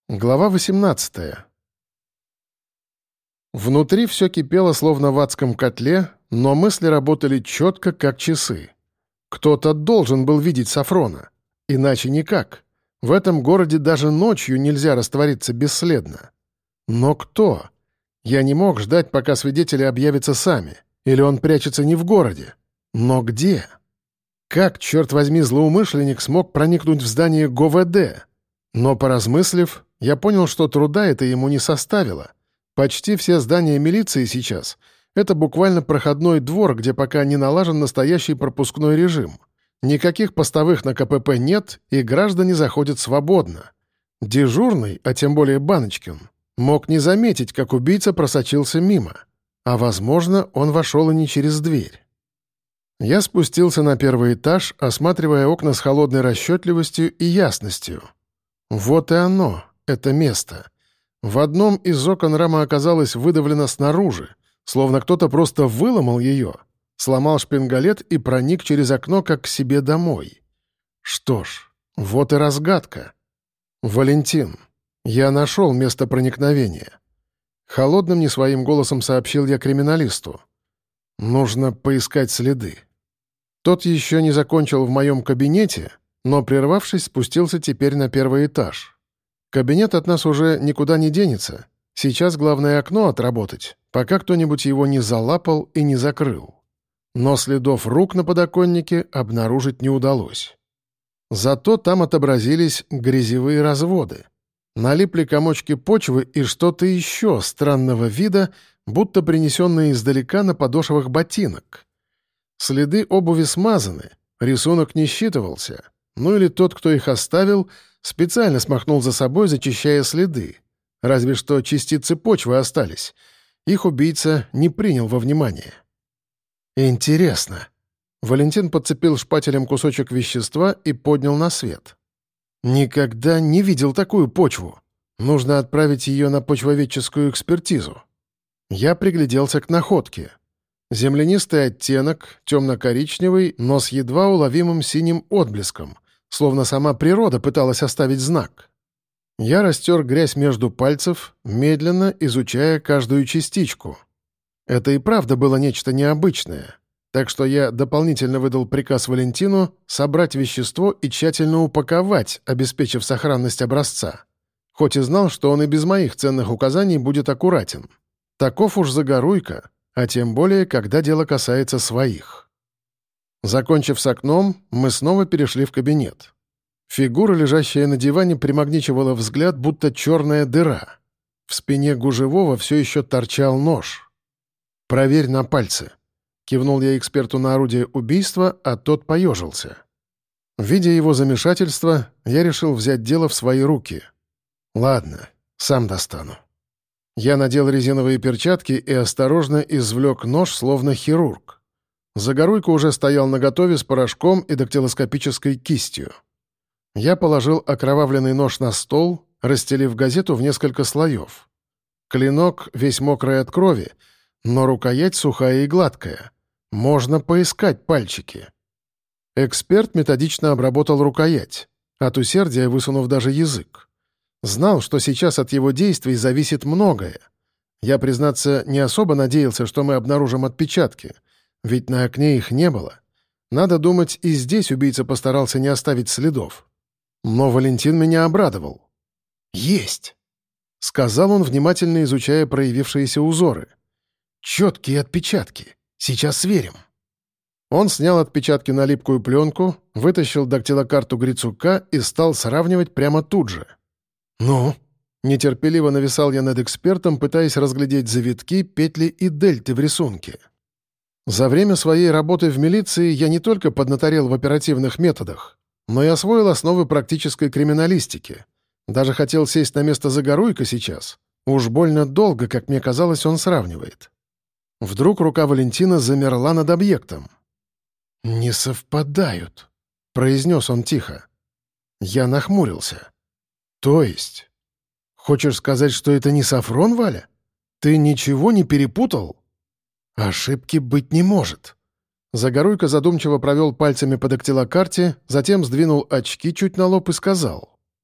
Глава 18. Внутри все кипело, словно в адском котле, но мысли работали четко, как часы. Кто-то должен был видеть Сафрона. Иначе никак. В этом городе даже ночью нельзя раствориться бесследно. Но кто? Я не мог ждать, пока свидетели объявятся сами. Или он прячется не в городе. Но где? Как, черт возьми, злоумышленник смог проникнуть в здание ГОВД? Но, поразмыслив, я понял, что труда это ему не составило. Почти все здания милиции сейчас — это буквально проходной двор, где пока не налажен настоящий пропускной режим. Никаких постовых на КПП нет, и граждане заходят свободно. Дежурный, а тем более Баночкин, мог не заметить, как убийца просочился мимо. А, возможно, он вошел и не через дверь. Я спустился на первый этаж, осматривая окна с холодной расчетливостью и ясностью. Вот и оно, это место. В одном из окон рама оказалась выдавлена снаружи, словно кто-то просто выломал ее, сломал шпингалет и проник через окно, как к себе домой. Что ж, вот и разгадка. «Валентин, я нашел место проникновения». Холодным не своим голосом сообщил я криминалисту. «Нужно поискать следы». Тот еще не закончил в моем кабинете, но, прервавшись, спустился теперь на первый этаж. Кабинет от нас уже никуда не денется. Сейчас главное окно отработать, пока кто-нибудь его не залапал и не закрыл. Но следов рук на подоконнике обнаружить не удалось. Зато там отобразились грязевые разводы. Налипли комочки почвы и что-то еще странного вида, будто принесенные издалека на подошвах ботинок. Следы обуви смазаны, рисунок не считывался. Ну или тот, кто их оставил, специально смахнул за собой, зачищая следы. Разве что частицы почвы остались. Их убийца не принял во внимание. «Интересно». Валентин подцепил шпателем кусочек вещества и поднял на свет. «Никогда не видел такую почву. Нужно отправить ее на почвоведческую экспертизу». Я пригляделся к находке. Землянистый оттенок, темно-коричневый, но с едва уловимым синим отблеском, словно сама природа пыталась оставить знак. Я растер грязь между пальцев, медленно изучая каждую частичку. Это и правда было нечто необычное, так что я дополнительно выдал приказ Валентину собрать вещество и тщательно упаковать, обеспечив сохранность образца. Хоть и знал, что он и без моих ценных указаний будет аккуратен. Таков уж Загоруйко, а тем более, когда дело касается своих. Закончив с окном, мы снова перешли в кабинет. Фигура, лежащая на диване, примагничивала взгляд, будто черная дыра. В спине Гужевого все еще торчал нож. «Проверь на пальцы», — кивнул я эксперту на орудие убийства, а тот поежился. Видя его замешательство, я решил взять дело в свои руки. «Ладно, сам достану». Я надел резиновые перчатки и осторожно извлек нож, словно хирург. Загоруйко уже стоял наготове с порошком и дактилоскопической кистью. Я положил окровавленный нож на стол, расстелив газету в несколько слоев. Клинок весь мокрый от крови, но рукоять сухая и гладкая. Можно поискать пальчики. Эксперт методично обработал рукоять, от усердия высунув даже язык. Знал, что сейчас от его действий зависит многое. Я, признаться, не особо надеялся, что мы обнаружим отпечатки, ведь на окне их не было. Надо думать, и здесь убийца постарался не оставить следов. Но Валентин меня обрадовал. «Есть!» — сказал он, внимательно изучая проявившиеся узоры. «Четкие отпечатки. Сейчас сверим». Он снял отпечатки на липкую пленку, вытащил дактилокарту Грицука и стал сравнивать прямо тут же. «Ну?» — нетерпеливо нависал я над экспертом, пытаясь разглядеть завитки, петли и дельты в рисунке. За время своей работы в милиции я не только поднаторел в оперативных методах, но и освоил основы практической криминалистики. Даже хотел сесть на место Загоруйко сейчас. Уж больно долго, как мне казалось, он сравнивает. Вдруг рука Валентина замерла над объектом. «Не совпадают», — произнес он тихо. Я нахмурился. «То есть? Хочешь сказать, что это не Сафрон, Валя? Ты ничего не перепутал?» «Ошибки быть не может». Загоруйко задумчиво провел пальцами по дактилокарте, затем сдвинул очки чуть на лоб и сказал.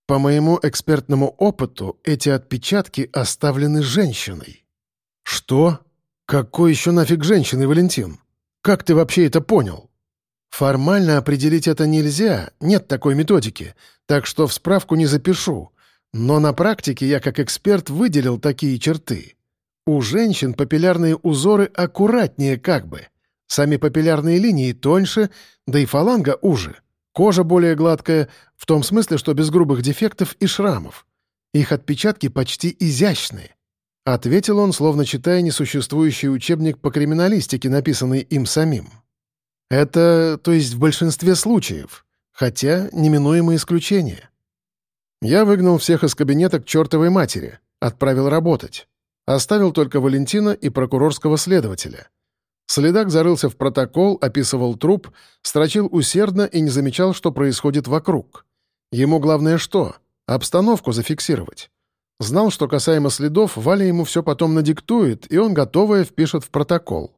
По моему экспертному опыту, эти отпечатки оставлены женщиной. Что? Какой еще нафиг женщины, Валентин? Как ты вообще это понял? Формально определить это нельзя, нет такой методики, так что в справку не запишу. Но на практике я как эксперт выделил такие черты. У женщин папиллярные узоры аккуратнее как бы. Сами папиллярные линии тоньше, да и фаланга уже. Кожа более гладкая, в том смысле, что без грубых дефектов и шрамов. Их отпечатки почти изящные. Ответил он, словно читая несуществующий учебник по криминалистике, написанный им самим. Это, то есть в большинстве случаев, хотя неминуемые исключения. Я выгнал всех из кабинета к чертовой матери, отправил работать. Оставил только Валентина и прокурорского следователя. Следак зарылся в протокол, описывал труп, строчил усердно и не замечал, что происходит вокруг. Ему главное что? Обстановку зафиксировать. Знал, что касаемо следов, Валя ему все потом надиктует, и он готовое впишет в протокол.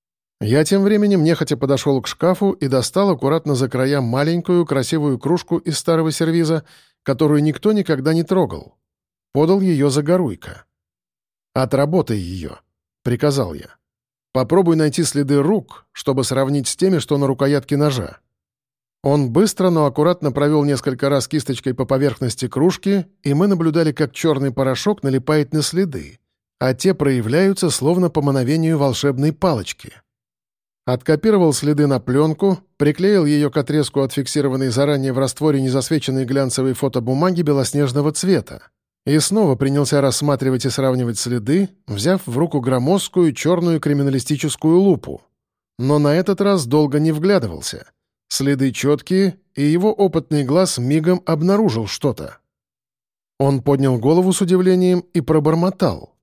Я тем временем нехотя подошел к шкафу и достал аккуратно за края маленькую красивую кружку из старого сервиза, которую никто никогда не трогал. Подал ее Загоруйко. «Отработай ее», — приказал я. «Попробуй найти следы рук, чтобы сравнить с теми, что на рукоятке ножа». Он быстро, но аккуратно провел несколько раз кисточкой по поверхности кружки, и мы наблюдали, как черный порошок налипает на следы, а те проявляются словно по мановению волшебной палочки. Откопировал следы на пленку, приклеил ее к отрезку отфиксированной заранее в растворе незасвеченной глянцевой фотобумаги белоснежного цвета. И снова принялся рассматривать и сравнивать следы, взяв в руку громоздкую черную криминалистическую лупу. Но на этот раз долго не вглядывался. Следы четкие, и его опытный глаз мигом обнаружил что-то. Он поднял голову с удивлением и пробормотал.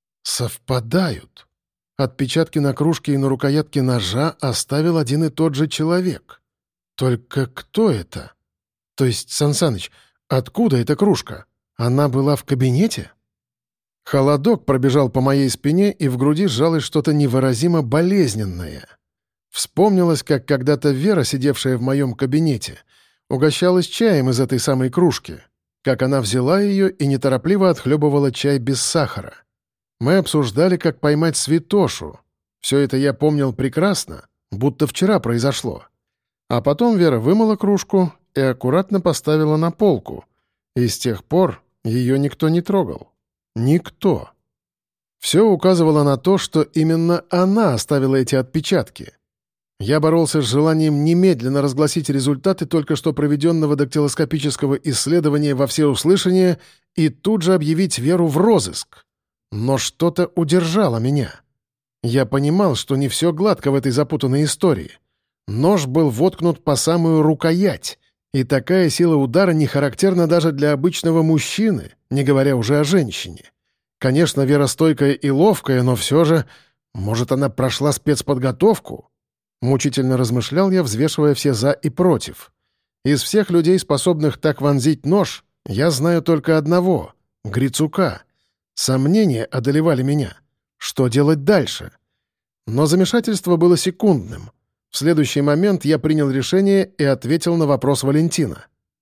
«Совпадают. Отпечатки на кружке и на рукоятке ножа оставил один и тот же человек. Только кто это? То есть, Сан Саныч, откуда эта кружка? Она была в кабинете?» Холодок пробежал по моей спине, и в груди сжалось что-то невыразимо болезненное. Вспомнилось, как когда-то Вера, сидевшая в моем кабинете, угощалась чаем из этой самой кружки, как она взяла ее и неторопливо отхлебывала чай без сахара. Мы обсуждали, как поймать святошу. Все это я помнил прекрасно, будто вчера произошло. А потом Вера вымыла кружку и аккуратно поставила на полку, и с тех пор ее никто не трогал. Никто. Все указывало на то, что именно она оставила эти отпечатки. Я боролся с желанием немедленно разгласить результаты только что проведенного дактилоскопического исследования во всеуслышание и тут же объявить Веру в розыск. Но что-то удержало меня. Я понимал, что не все гладко в этой запутанной истории. Нож был воткнут по самую рукоять, и такая сила удара не характерна даже для обычного мужчины, не говоря уже о женщине. Конечно, Вера стойкая и ловкая, но все же... Может, она прошла спецподготовку? Мучительно размышлял я, взвешивая все «за» и «против». Из всех людей, способных так вонзить нож, я знаю только одного — Грицука. Сомнения одолевали меня. Что делать дальше? Но замешательство было секундным. В следующий момент я принял решение и ответил на вопрос Валентина.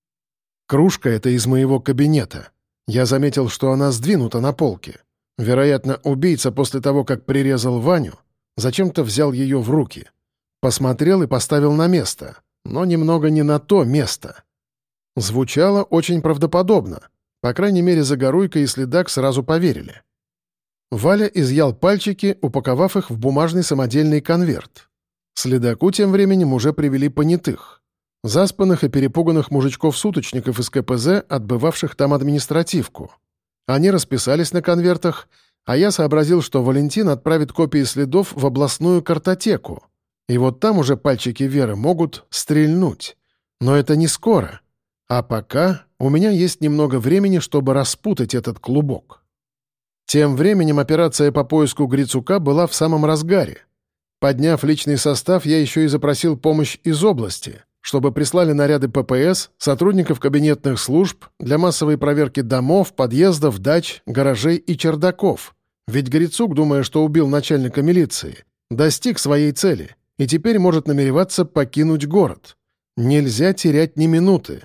Кружка эта из моего кабинета. Я заметил, что она сдвинута на полке. Вероятно, убийца после того, как прирезал Ваню, зачем-то взял ее в руки. Посмотрел и поставил на место, но немного не на то место. Звучало очень правдоподобно. По крайней мере, Загоруйко и следак сразу поверили. Валя изъял пальчики, упаковав их в бумажный самодельный конверт. Следаку тем временем уже привели понятых. Заспанных и перепуганных мужичков-суточников из КПЗ, отбывавших там административку. Они расписались на конвертах, а я сообразил, что Валентин отправит копии следов в областную картотеку. И вот там уже пальчики Веры могут стрельнуть. Но это не скоро. А пока у меня есть немного времени, чтобы распутать этот клубок. Тем временем операция по поиску Грицука была в самом разгаре. Подняв личный состав, я еще и запросил помощь из области, чтобы прислали наряды ППС, сотрудников кабинетных служб для массовой проверки домов, подъездов, дач, гаражей и чердаков. Ведь Грицук, думая, что убил начальника милиции, достиг своей цели и теперь может намереваться покинуть город. Нельзя терять ни минуты.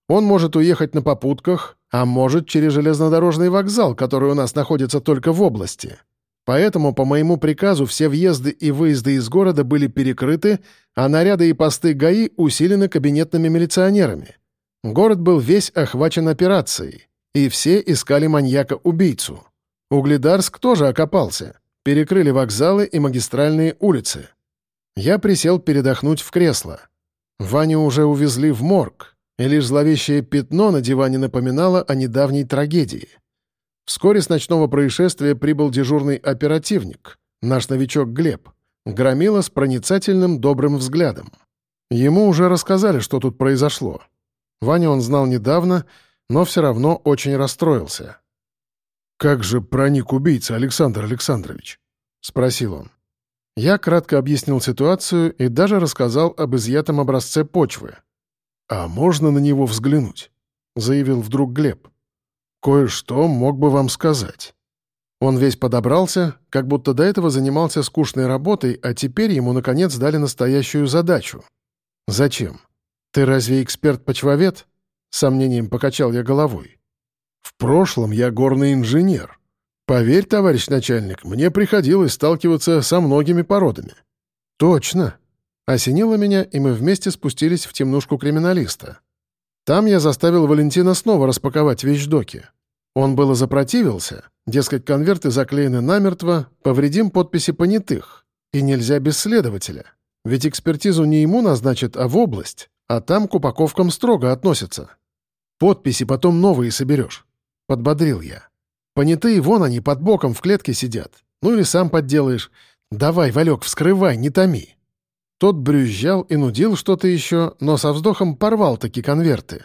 Он может уехать на попутках, а может через железнодорожный вокзал, который у нас находится только в области. Поэтому по моему приказу все въезды и выезды из города были перекрыты, а наряды и посты ГАИ усилены кабинетными милиционерами. Город был весь охвачен операцией, и все искали маньяка-убийцу. Угледарск тоже окопался. Перекрыли вокзалы и магистральные улицы. Я присел передохнуть в кресло. Ваню уже увезли в морг, и лишь зловещее пятно на диване напоминало о недавней трагедии. Вскоре с ночного происшествия прибыл дежурный оперативник, наш новичок Глеб, громила с проницательным добрым взглядом. Ему уже рассказали, что тут произошло. Ваню он знал недавно, но все равно очень расстроился. «Как же проник убийца, Александр Александрович?» — спросил он. Я кратко объяснил ситуацию и даже рассказал об изъятом образце почвы. «А можно на него взглянуть?» — заявил вдруг Глеб. «Кое-что мог бы вам сказать». Он весь подобрался, как будто до этого занимался скучной работой, а теперь ему, наконец, дали настоящую задачу. «Зачем? Ты разве эксперт-почвовед?» — с сомнением покачал я головой. «В прошлом я горный инженер. Поверь, товарищ начальник, мне приходилось сталкиваться со многими породами». «Точно!» Осенило меня, и мы вместе спустились в темнушку криминалиста. Там я заставил Валентина снова распаковать вещдоки. Он было запротивился, дескать, конверты заклеены намертво, повредим подписи понятых, и нельзя без следователя. Ведь экспертизу не ему назначат, а в область, а там к упаковкам строго относятся. «Подписи потом новые соберешь», — подбодрил я. «Понятые вон они под боком в клетке сидят. Ну или сам подделаешь. Давай, Валек, вскрывай, не томи». Тот брюзжал и нудил что-то еще, но со вздохом порвал таки конверты.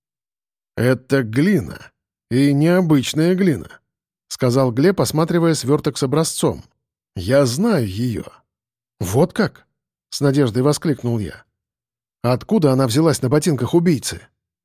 «Это глина. И необычная глина», — сказал Глеб, осматривая сверток с образцом. «Я знаю ее». «Вот как?» — с надеждой воскликнул я. «Откуда она взялась на ботинках убийцы?»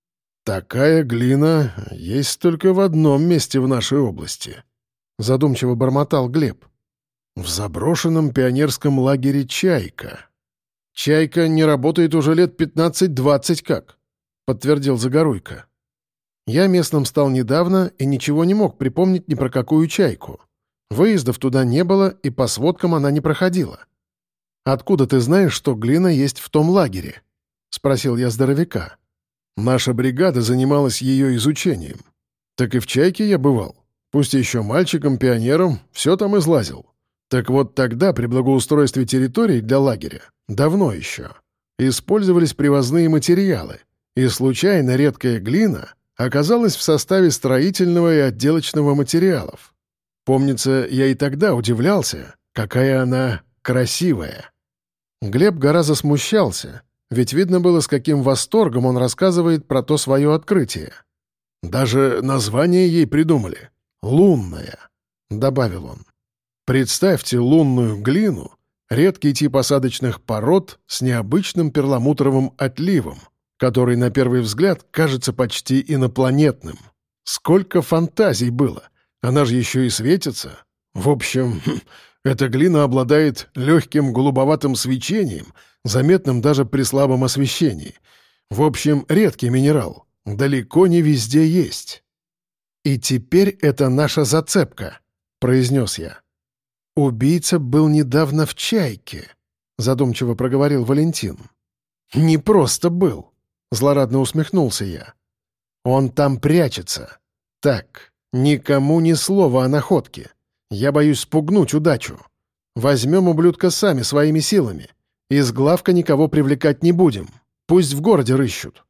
«Такая глина есть только в одном месте в нашей области», — задумчиво бормотал Глеб. «В заброшенном пионерском лагере «Чайка». «Чайка не работает уже лет 15-20 как», — подтвердил Загоруйко. Я местным стал недавно и ничего не мог припомнить ни про какую «Чайку». Выездов туда не было, и по сводкам она не проходила. «Откуда ты знаешь, что глина есть в том лагере?» — спросил я здоровяка. «Наша бригада занималась ее изучением. Так и в «Чайке» я бывал. Пусть еще мальчиком-пионером, все там излазил. Так вот тогда, при благоустройстве территорий для лагеря, давно еще, использовались привозные материалы, и случайно редкая глина оказалась в составе строительного и отделочного материалов. Помнится, я и тогда удивлялся, какая она красивая». Глеб гораздо смущался, ведь видно было, с каким восторгом он рассказывает про то свое открытие. «Даже название ей придумали — «лунная», — добавил он. «Представьте лунную глину, редкий тип осадочных пород с необычным перламутровым отливом, который на первый взгляд кажется почти инопланетным. Сколько фантазий было! Она же еще и светится. В общем, эта глина обладает легким голубоватым свечением, заметным даже при слабом освещении. В общем, редкий минерал. Далеко не везде есть». «И теперь это наша зацепка», — произнес я. «Убийца был недавно в «Чайке», — задумчиво проговорил Валентин. «Не просто был», — злорадно усмехнулся я. «Он там прячется. Так, никому ни слова о находке. Я боюсь спугнуть удачу. Возьмем ублюдка сами своими силами. Из главка никого привлекать не будем. Пусть в городе рыщут».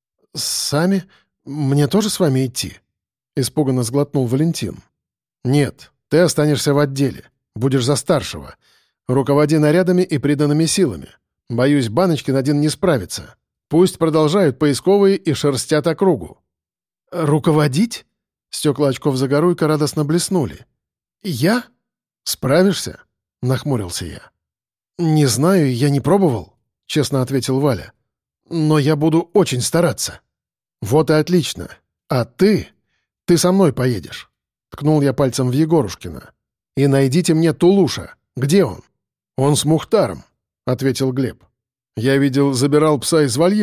«Сами? Мне тоже с вами идти?» — испуганно сглотнул Валентин. «Нет, ты останешься в отделе. Будешь за старшего. Руководи нарядами и приданными силами. Боюсь, Баночкин один не справится. Пусть продолжают поисковые и шерстят округу». «Руководить?» Стекла очков Загоруйко радостно блеснули. «Я? Справишься?» — нахмурился я. «Не знаю, я не пробовал», — честно ответил Валя. «Но я буду очень стараться». «Вот и отлично. А ты? Ты со мной поедешь», — ткнул я пальцем в Егорушкина. «И найдите мне Тулуша. Где он?» «Он с Мухтаром», — ответил Глеб. «Я видел, забирал пса из вольера.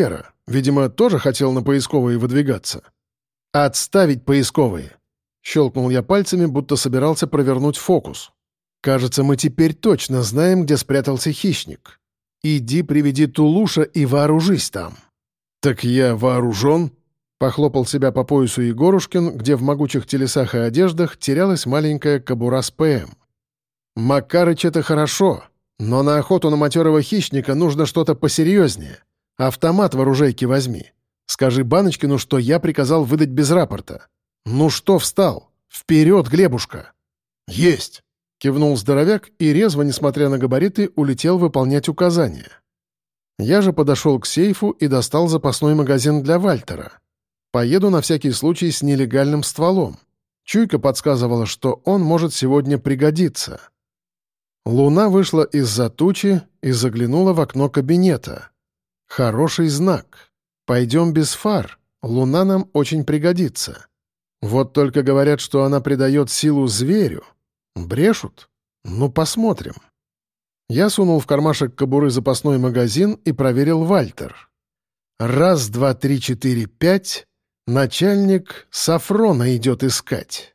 Видимо, тоже хотел на поисковые выдвигаться. «Отставить поисковые!» Щелкнул я пальцами, будто собирался провернуть фокус. «Кажется, мы теперь точно знаем, где спрятался хищник. Иди приведи Тулуша и вооружись там». «Так я вооружен?» — похлопал себя по поясу Егорушкин, где в могучих телесах и одеждах терялась маленькая кобура с ПМ. «Макарыч — это хорошо, но на охоту на матерого хищника нужно что-то посерьезнее. Автомат в оружейке возьми. Скажи Баночкину, что я приказал выдать без рапорта. Ну что встал? Вперед, Глебушка!» «Есть!» — кивнул здоровяк и резво, несмотря на габариты, улетел выполнять указания. Я же подошел к сейфу и достал запасной магазин для Вальтера. Поеду на всякий случай с нелегальным стволом. Чуйка подсказывала, что он может сегодня пригодиться. Луна вышла из-за тучи и заглянула в окно кабинета. Хороший знак. Пойдем без фар. Луна нам очень пригодится. Вот только говорят, что она придает силу зверю. Брешут? Ну, посмотрим. Я сунул в кармашек кобуры запасной магазин и проверил Вальтер. 1, 2, 3, 4, 5. Начальник Сафрона идет искать.